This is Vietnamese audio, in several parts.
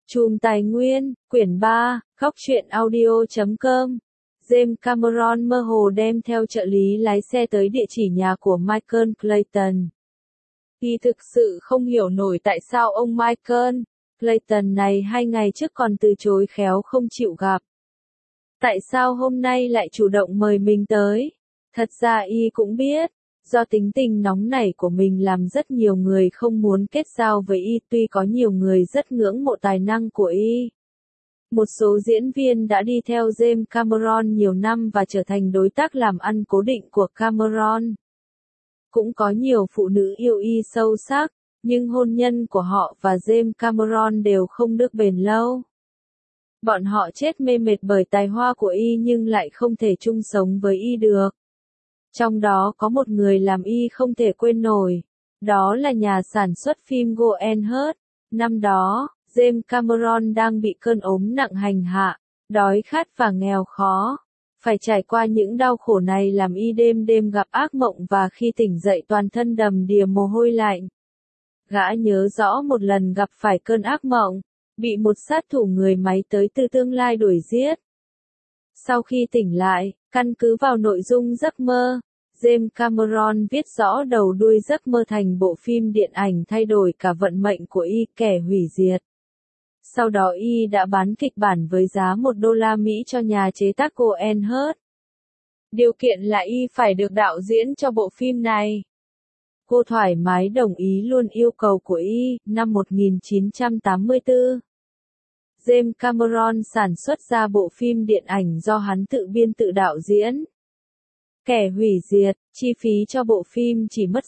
Chùm Tài nguyên, quyển 3, góc truyện audio.com. James Cameron mơ hồ đem theo trợ lý lái xe tới địa chỉ nhà của Michael Clayton. Y thực sự không hiểu nổi tại sao ông Michael Clayton này 2 ngày trước còn từ chối khéo không chịu gặp. Tại sao hôm nay lại chủ động mời mình tới? Thật ra y cũng biết, do tính tình nóng nảy của mình làm rất nhiều người không muốn kết giao với y, tuy có nhiều người rất ngưỡng mộ tài năng của y. Một số diễn viên đã đi theo James Cameron nhiều năm và trở thành đối tác làm ăn cố định của Cameron. Cũng có nhiều phụ nữ yêu y sâu sắc, nhưng hôn nhân của họ và James Cameron đều không được bền lâu. Bọn họ chết mê mệt bởi tài hoa của y nhưng lại không thể chung sống với y được. Trong đó có một người làm y không thể quên nổi, đó là nhà sản xuất phim Goen Hurt. Năm đó, James Cameron đang bị cơn ốm nặng hành hạ, đói khát và nghèo khó. Phải trải qua những đau khổ này làm y đêm đêm gặp ác mộng và khi tỉnh dậy toàn thân đầm đìa mồ hôi lạnh. Gã nhớ rõ một lần gặp phải cơn ác mộng, bị một sát thủ người máy tới từ tương lai đuổi giết. Sau khi tỉnh lại, căn cứ vào nội dung giấc mơ, James Cameron viết rõ đầu đuôi giấc mơ thành bộ phim điện ảnh thay đổi cả vận mệnh của y, Kẻ hủy diệt. Sau đó y đã bán kịch bản với giá $1 cho nhà chế tác Goen Hurt. Điều kiện là y phải được đạo diễn cho bộ phim này. Cô thoải mái đồng ý luôn yêu cầu của y. Năm 1984, James Cameron sản xuất ra bộ phim điện ảnh do hắn tự biên tự đạo diễn. Kẻ hủy diệt, chi phí cho bộ phim chỉ mất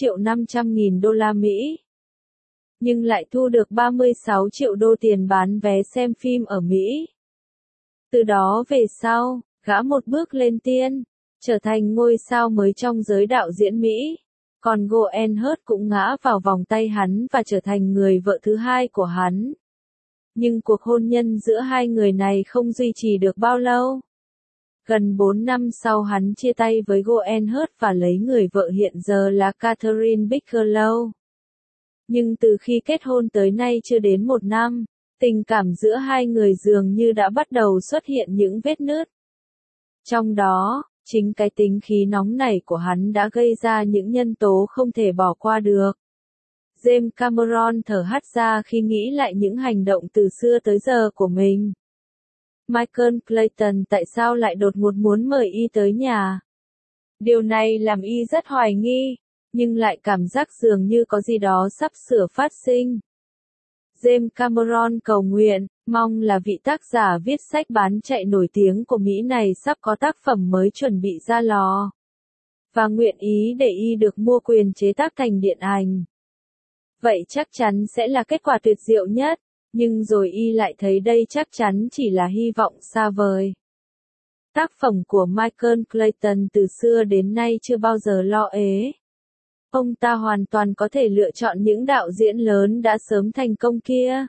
$6.500.000, nhưng lại thu được 36 triệu đô tiền bán vé xem phim ở Mỹ. Từ đó về sau, gã một bước lên tiên, trở thành ngôi sao mới trong giới đạo diễn Mỹ. Còn Goen Hurt cũng ngã vào vòng tay hắn và trở thành người vợ thứ hai của hắn. Nhưng cuộc hôn nhân giữa hai người này không duy trì được bao lâu. Gần 4 năm sau hắn chia tay với Goen Hurt và lấy người vợ hiện giờ là Catherine Bigelow. Nhưng từ khi kết hôn tới nay chưa đến 1 năm, tình cảm giữa hai người dường như đã bắt đầu xuất hiện những vết nứt. Trong đó, chính cái tính khí nóng nảy của hắn đã gây ra những nhân tố không thể bỏ qua được. James Cameron thở hắt ra khi nghĩ lại những hành động từ xưa tới giờ của mình. Michael Clayton tại sao lại đột ngột muốn mời y tới nhà? Điều này làm y rất hoài nghi, nhưng lại cảm giác dường như có gì đó sắp sửa phát sinh. James Cameron cầu nguyện, mong là vị tác giả viết sách bán chạy nổi tiếng của Mỹ này sắp có tác phẩm mới chuẩn bị ra lò. Và nguyện ý để y được mua quyền chế tác thành điện ảnh. Vậy chắc chắn sẽ là kết quả tuyệt diệu nhất, nhưng rồi y lại thấy đây chắc chắn chỉ là hy vọng xa vời. Tác phẩm của Michael Clayton từ xưa đến nay chưa bao giờ lo ế. Ông ta hoàn toàn có thể lựa chọn những đạo diễn lớn đã sớm thành công kia.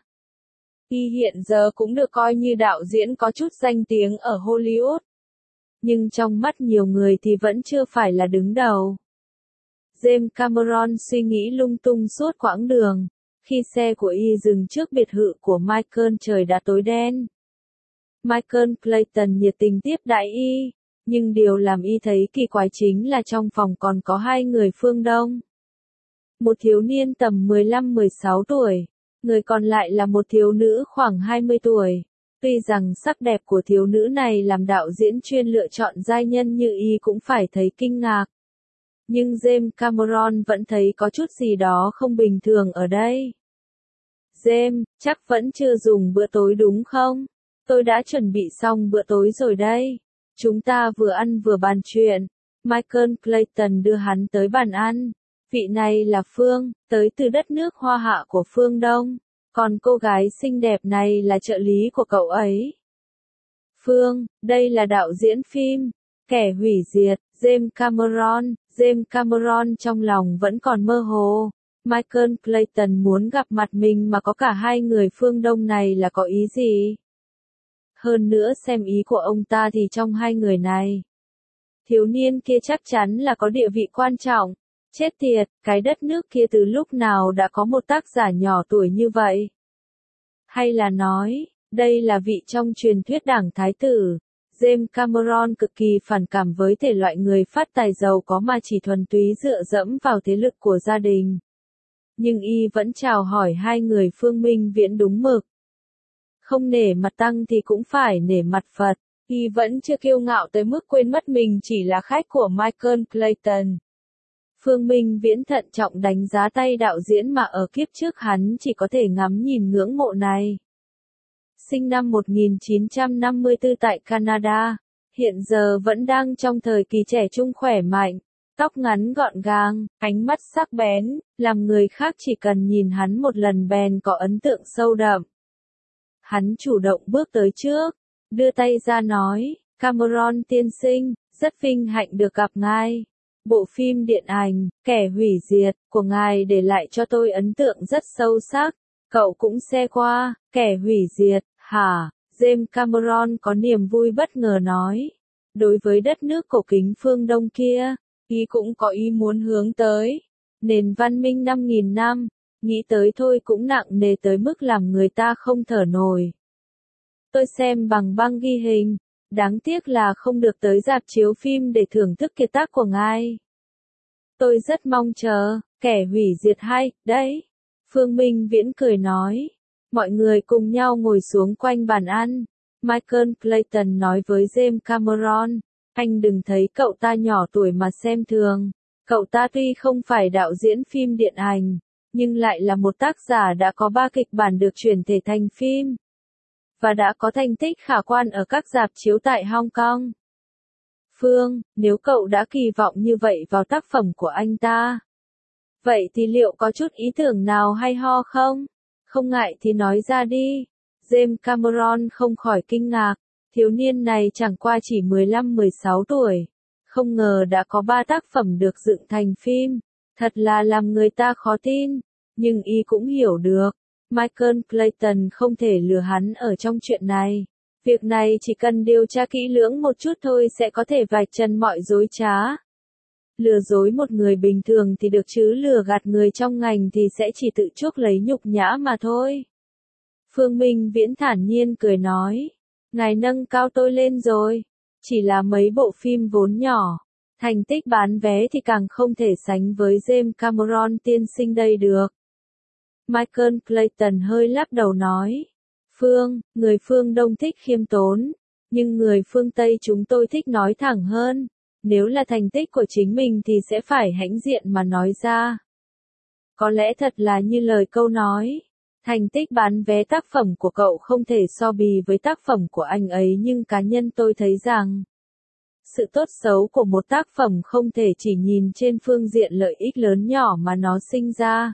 Y hiện giờ cũng được coi như đạo diễn có chút danh tiếng ở Hollywood. Nhưng trong mắt nhiều người thì vẫn chưa phải là đứng đầu. James Cameron suy nghĩ lung tung suốt quãng đường. Khi xe của y dừng trước biệt thự của Michael trời đã tối đen. Michael Clayton nhiệt tình tiếp đãi y. Nhưng điều làm y thấy kỳ quái chính là trong phòng còn có 2 người phương Đông. Một thiếu niên tầm 15-16 tuổi, người còn lại là một thiếu nữ khoảng 20 tuổi. Tuy rằng sắc đẹp của thiếu nữ này làm đạo diễn chuyên lựa chọn giai nhân như y cũng phải thấy kinh ngạc. Nhưng James Cameron vẫn thấy có chút gì đó không bình thường ở đây. James, chắc vẫn chưa dùng bữa tối đúng không? Tôi đã chuẩn bị xong bữa tối rồi đây. Chúng ta vừa ăn vừa bàn chuyện. Michael Clayton đưa hắn tới bàn ăn. Vị này là Phương, tới từ đất nước Hoa Hạ của phương Đông. Còn cô gái xinh đẹp này là trợ lý của cậu ấy. Phương, đây là đạo diễn phim Kẻ hủy diệt, James Cameron. James Cameron trong lòng vẫn còn mơ hồ. Michael Clayton muốn gặp mặt mình mà có cả 2 người phương Đông này là có ý gì? Hơn nữa xem ý của ông ta thì trong 2 người này, thiếu niên kia chắc chắn là có địa vị quan trọng. Chết tiệt, cái đất nước kia từ lúc nào đã có một tác giả nhỏ tuổi như vậy? Hay là nói, đây là vị trong truyền thuyết đảng thái tử. James Cameron cực kỳ phản cảm với thể loại người phát tài giàu có mà chỉ thuần túy dựa dẫm vào thế lực của gia đình. Nhưng y vẫn chào hỏi hai người Phương Minh Viễn đúng mực. Không nể mặt tăng thì cũng phải nể mặt Phật. Y vẫn chưa kiêu ngạo tới mức quên mất mình chỉ là khách của Michael Clayton. Phương Minh Viễn thận trọng đánh giá tay đạo diễn mà ở kiếp trước hắn chỉ có thể ngắm nhìn ngưỡng mộ này. Sinh năm 1954 tại Canada, hiện giờ vẫn đang trong thời kỳ trẻ trung khỏe mạnh, tóc ngắn gọn gàng, ánh mắt sắc bén, làm người khác chỉ cần nhìn hắn một lần bèn có ấn tượng sâu đậm. Hắn chủ động bước tới trước, đưa tay ra nói, Cameron tiên sinh, rất vinh hạnh được gặp ngài. Bộ phim điện ảnh, Kẻ hủy diệt, của ngài để lại cho tôi ấn tượng rất sâu sắc. Cậu cũng xem qua, Kẻ hủy diệt, hả? James Cameron có niềm vui bất ngờ nói. Đối với đất nước cổ kính phương Đông kia, ý cũng có ý muốn hướng tới. Nền văn minh 5.000 năm, nghĩ tới thôi cũng nặng nề tới mức làm người ta không thở nổi. Tôi xem bằng băng ghi hình, đáng tiếc là không được tới rạp chiếu phim để thưởng thức kiệt tác của ngài. Tôi rất mong chờ, Kẻ hủy diệt hay, đấy. Phương Minh Viễn cười nói. Mọi người cùng nhau ngồi xuống quanh bàn ăn. Michael Clayton nói với James Cameron, anh đừng thấy cậu ta nhỏ tuổi mà xem thường. Cậu ta tuy không phải đạo diễn phim điện ảnh, nhưng lại là một tác giả đã có 3 kịch bản được chuyển thể thành phim. Và đã có thành tích khả quan ở các rạp chiếu tại Hong Kong. Phương, nếu cậu đã kỳ vọng như vậy vào tác phẩm của anh ta, vậy thì liệu có chút ý tưởng nào hay ho không? Không ngại thì nói ra đi. James Cameron không khỏi kinh ngạc, thiếu niên này chẳng qua chỉ 15-16 tuổi. Không ngờ đã có 3 tác phẩm được dựng thành phim, thật là làm người ta khó tin, nhưng y cũng hiểu được. Michael Clayton không thể lừa hắn ở trong chuyện này. Việc này chỉ cần điều tra kỹ lưỡng một chút thôi sẽ có thể vạch trần mọi dối trá. Lừa dối một người bình thường thì được chứ lừa gạt người trong ngành thì sẽ chỉ tự chuốc lấy nhục nhã mà thôi. Phương Minh Viễn thản nhiên cười nói. Ngài nâng cao tôi lên rồi. Chỉ là mấy bộ phim vốn nhỏ. Thành tích bán vé thì càng không thể sánh với James Cameron tiên sinh đây được. Michael Clayton hơi lắc đầu nói. Phương, người phương Đông thích khiêm tốn. Nhưng người phương Tây chúng tôi thích nói thẳng hơn. Nếu là thành tích của chính mình thì sẽ phải hãnh diện mà nói ra. Có lẽ thật là như lời câu nói. Thành tích bán vé tác phẩm của cậu không thể so bì với tác phẩm của anh ấy nhưng cá nhân tôi thấy rằng sự tốt xấu của một tác phẩm không thể chỉ nhìn trên phương diện lợi ích lớn nhỏ mà nó sinh ra.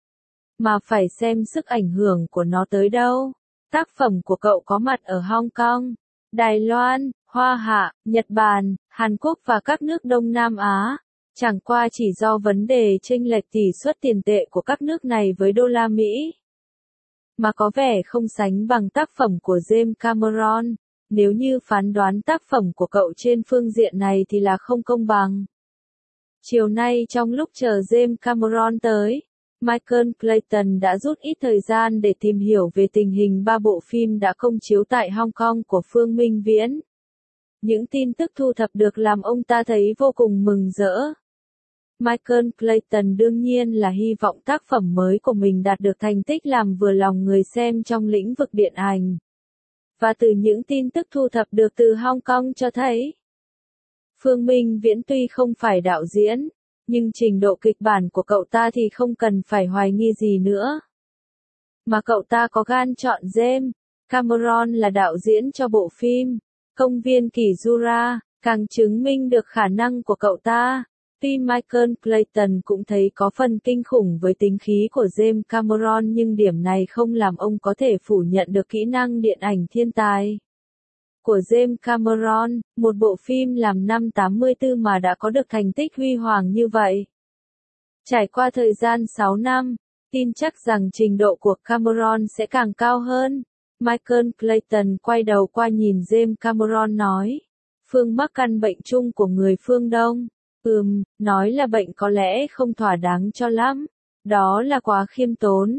Mà phải xem sức ảnh hưởng của nó tới đâu. Tác phẩm của cậu có mặt ở Hong Kong, Đài Loan, Hoa Hạ, Nhật Bản, Hàn Quốc và các nước Đông Nam Á. Chẳng qua chỉ do vấn đề chênh lệch tỷ suất tiền tệ của các nước này với đô la Mỹ. Mà có vẻ không sánh bằng tác phẩm của James Cameron. Nếu như phán đoán tác phẩm của cậu trên phương diện này thì là không công bằng. Chiều nay trong lúc chờ James Cameron tới, Michael Clayton đã rút ít thời gian để tìm hiểu về tình hình 3 bộ phim đã công chiếu tại Hong Kong của Phương Minh Viễn. Những tin tức thu thập được làm ông ta thấy vô cùng mừng rỡ. Michael Clayton đương nhiên là hy vọng tác phẩm mới của mình đạt được thành tích làm vừa lòng người xem trong lĩnh vực điện ảnh. Và từ những tin tức thu thập được từ Hong Kong cho thấy, Phương Minh Viễn tuy không phải đạo diễn, nhưng trình độ kịch bản của cậu ta thì không cần phải hoài nghi gì nữa. Mà cậu ta có gan chọn James Cameron là đạo diễn cho bộ phim Công viên Kỷ Jura, càng chứng minh được khả năng của cậu ta. Tuy Michael Clayton cũng thấy có phần kinh khủng với tính khí của James Cameron nhưng điểm này không làm ông có thể phủ nhận được kỹ năng điện ảnh thiên tài của James Cameron, một bộ phim làm năm 84 mà đã có được thành tích huy hoàng như vậy. Trải qua thời gian 6 năm, tin chắc rằng trình độ của Cameron sẽ càng cao hơn. Michael Clayton quay đầu qua nhìn James Cameron nói, Phương mắc căn bệnh chung của người phương Đông. Nói là bệnh có lẽ không thỏa đáng cho lắm. Đó là quá khiêm tốn.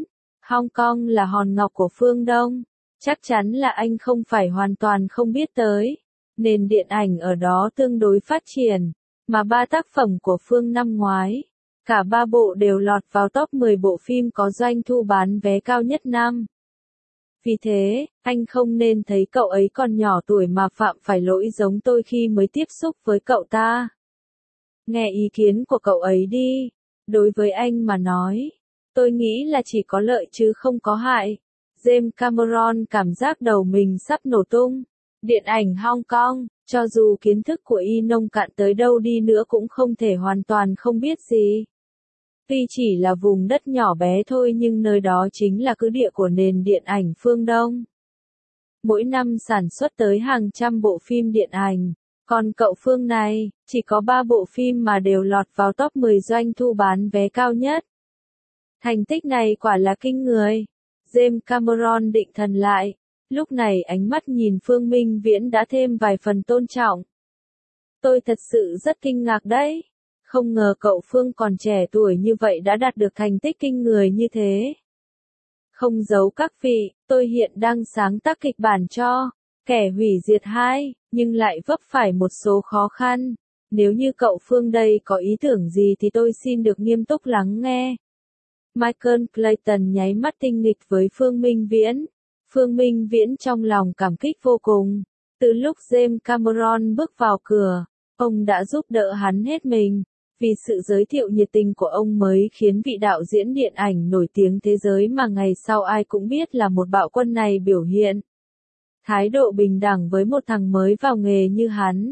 Hong Kong là hòn ngọc của phương Đông. Chắc chắn là anh không phải hoàn toàn không biết tới. Nền điện ảnh ở đó tương đối phát triển. Mà 3 tác phẩm của Phương năm ngoái, cả 3 bộ đều lọt vào top 10 bộ phim có doanh thu bán vé cao nhất năm. Vì thế, anh không nên thấy cậu ấy còn nhỏ tuổi mà phạm phải lỗi giống tôi khi mới tiếp xúc với cậu ta. Nghe ý kiến của cậu ấy đi. Đối với anh mà nói, tôi nghĩ là chỉ có lợi chứ không có hại. James Cameron cảm giác đầu mình sắp nổ tung. Điện ảnh Hong Kong, cho dù kiến thức của y nông cạn tới đâu đi nữa cũng không thể hoàn toàn không biết gì. Tuy chỉ là vùng đất nhỏ bé thôi nhưng nơi đó chính là cứ địa của nền điện ảnh phương Đông. Mỗi năm sản xuất tới hàng trăm bộ phim điện ảnh. Còn cậu Phương này, chỉ có 3 bộ phim mà đều lọt vào top 10 doanh thu bán vé cao nhất. Thành tích này quả là kinh người. James Cameron định thần lại. Lúc này ánh mắt nhìn Phương Minh Viễn đã thêm vài phần tôn trọng. Tôi thật sự rất kinh ngạc đấy. Không ngờ cậu Phương còn trẻ tuổi như vậy đã đạt được thành tích kinh người như thế. Không giấu các vị, tôi hiện đang sáng tác kịch bản cho Kẻ Hủy Diệt 2, nhưng lại vấp phải một số khó khăn. Nếu như cậu Phương đây có ý tưởng gì thì tôi xin được nghiêm túc lắng nghe. Michael Clayton nháy mắt tinh nghịch với Phương Minh Viễn. Phương Minh Viễn trong lòng cảm kích vô cùng. Từ lúc James Cameron bước vào cửa, ông đã giúp đỡ hắn hết mình. Vì sự giới thiệu nhiệt tình của ông mới khiến vị đạo diễn điện ảnh nổi tiếng thế giới mà ngày sau ai cũng biết là một bạo quân này biểu hiện thái độ bình đẳng với một thằng mới vào nghề như hắn.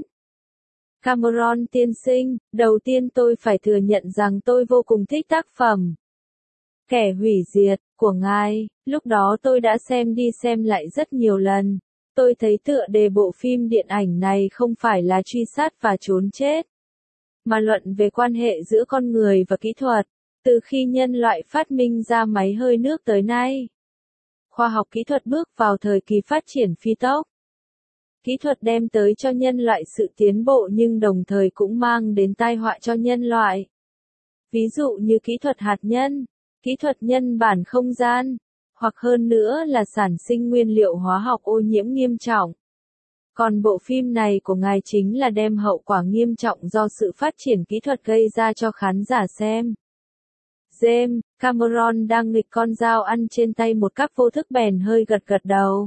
Cameron tiên sinh, đầu tiên tôi phải thừa nhận rằng tôi vô cùng thích tác phẩm Kẻ Hủy Diệt của ngài. Lúc đó tôi đã xem đi xem lại rất nhiều lần. Tôi thấy tựa đề bộ phim điện ảnh này không phải là truy sát và trốn chết, mà luận về quan hệ giữa con người và kỹ thuật. Từ khi nhân loại phát minh ra máy hơi nước tới nay, khoa học kỹ thuật bước vào thời kỳ phát triển phi tốc. Kỹ thuật đem tới cho nhân loại sự tiến bộ nhưng đồng thời cũng mang đến tai họa cho nhân loại. Ví dụ như kỹ thuật hạt nhân, kỹ thuật nhân bản không gian, hoặc hơn nữa là sản sinh nguyên liệu hóa học ô nhiễm nghiêm trọng. Còn bộ phim này của ngài chính là đem hậu quả nghiêm trọng do sự phát triển kỹ thuật gây ra cho khán giả xem. James Cameron đang nghịch con dao ăn trên tay một cách vô thức bèn hơi gật gật đầu.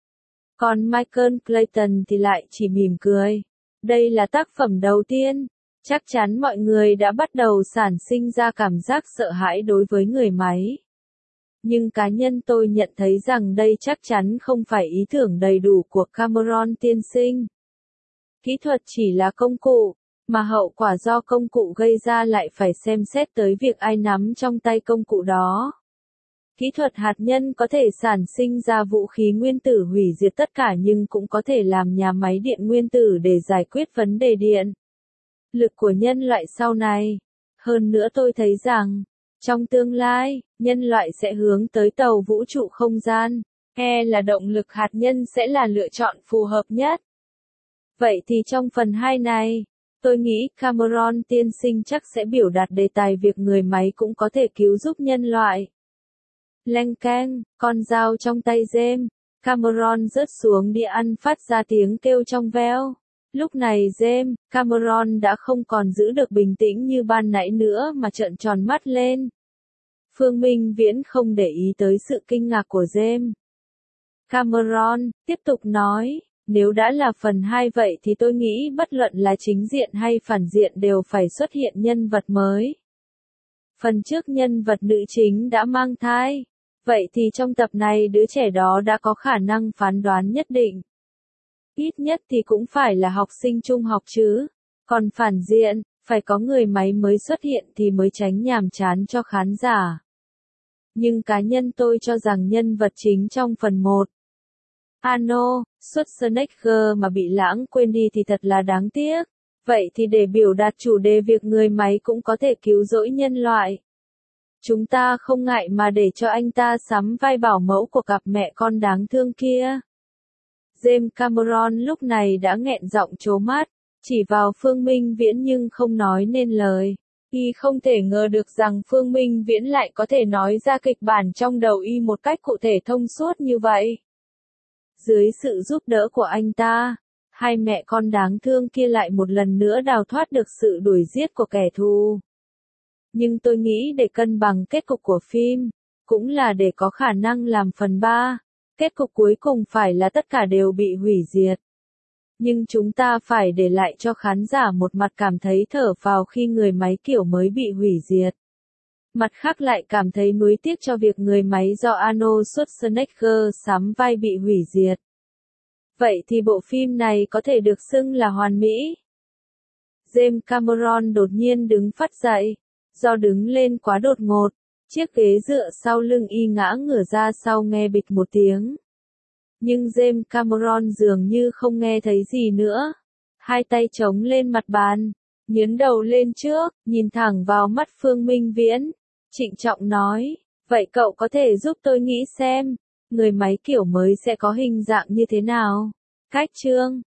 Còn Michael Clayton thì lại chỉ mỉm cười. Đây là tác phẩm đầu tiên. Chắc chắn mọi người đã bắt đầu sản sinh ra cảm giác sợ hãi đối với người máy. Nhưng cá nhân tôi nhận thấy rằng đây chắc chắn không phải ý tưởng đầy đủ của Cameron tiên sinh. Kỹ thuật chỉ là công cụ, mà hậu quả do công cụ gây ra lại phải xem xét tới việc ai nắm trong tay công cụ đó. Kỹ thuật hạt nhân có thể sản sinh ra vũ khí nguyên tử hủy diệt tất cả nhưng cũng có thể làm nhà máy điện nguyên tử để giải quyết vấn đề điện lực của nhân loại sau này. Hơn nữa tôi thấy rằng, trong tương lai, nhân loại sẽ hướng tới tàu vũ trụ không gian. Là động lực hạt nhân sẽ là lựa chọn phù hợp nhất. Vậy thì trong phần 2 này, tôi nghĩ Cameron tiên sinh chắc sẽ biểu đạt đề tài việc người máy cũng có thể cứu giúp nhân loại. Leng keng, con dao trong tay James Cameron rớt xuống đĩa ăn phát ra tiếng kêu trong veo. Lúc này James Cameron đã không còn giữ được bình tĩnh như ban nãy nữa mà trợn tròn mắt lên. Phương Minh Viễn không để ý tới sự kinh ngạc của James Cameron, tiếp tục nói, nếu đã là phần 2 vậy thì tôi nghĩ bất luận là chính diện hay phản diện đều phải xuất hiện nhân vật mới. Phần trước nhân vật nữ chính đã mang thai, vậy thì trong tập này đứa trẻ đó đã có khả năng phán đoán nhất định. Ít nhất thì cũng phải là học sinh trung học chứ. Còn phản diện, phải có người máy mới xuất hiện thì mới tránh nhàm chán cho khán giả. Nhưng cá nhân tôi cho rằng nhân vật chính trong phần 1, Arnold Schwarzenegger mà bị lãng quên đi thì thật là đáng tiếc. Vậy thì để biểu đạt chủ đề việc người máy cũng có thể cứu rỗi nhân loại, chúng ta không ngại mà để cho anh ta sắm vai bảo mẫu của cặp mẹ con đáng thương kia. James Cameron lúc này đã nghẹn giọng trố mắt, chỉ vào Phương Minh Viễn nhưng không nói nên lời. Y không thể ngờ được rằng Phương Minh Viễn lại có thể nói ra kịch bản trong đầu Y một cách cụ thể thông suốt như vậy. Dưới sự giúp đỡ của anh ta, hai mẹ con đáng thương kia lại một lần nữa đào thoát được sự đuổi giết của kẻ thù. Nhưng tôi nghĩ để cân bằng kết cục của phim, cũng là để có khả năng làm phần 3, kết cục cuối cùng phải là tất cả đều bị hủy diệt. Nhưng chúng ta phải để lại cho khán giả một mặt cảm thấy thở phào khi người máy kiểu mới bị hủy diệt. Mặt khác lại cảm thấy nuối tiếc cho việc người máy do Arnold Schwarzenegger sắm vai bị hủy diệt. Vậy thì bộ phim này có thể được xưng là hoàn mỹ. James Cameron đột nhiên đứng phắt dậy. Do đứng lên quá đột ngột, chiếc ghế dựa sau lưng Y ngã ngửa ra sau nghe bịch một tiếng. Nhưng James Cameron dường như không nghe thấy gì nữa. Hai tay chống lên mặt bàn, nhấn đầu lên trước, nhìn thẳng vào mắt Phương Minh Viễn. Trịnh trọng nói, vậy cậu có thể giúp tôi nghĩ xem, người máy kiểu mới sẽ có hình dạng như thế nào? Cách chương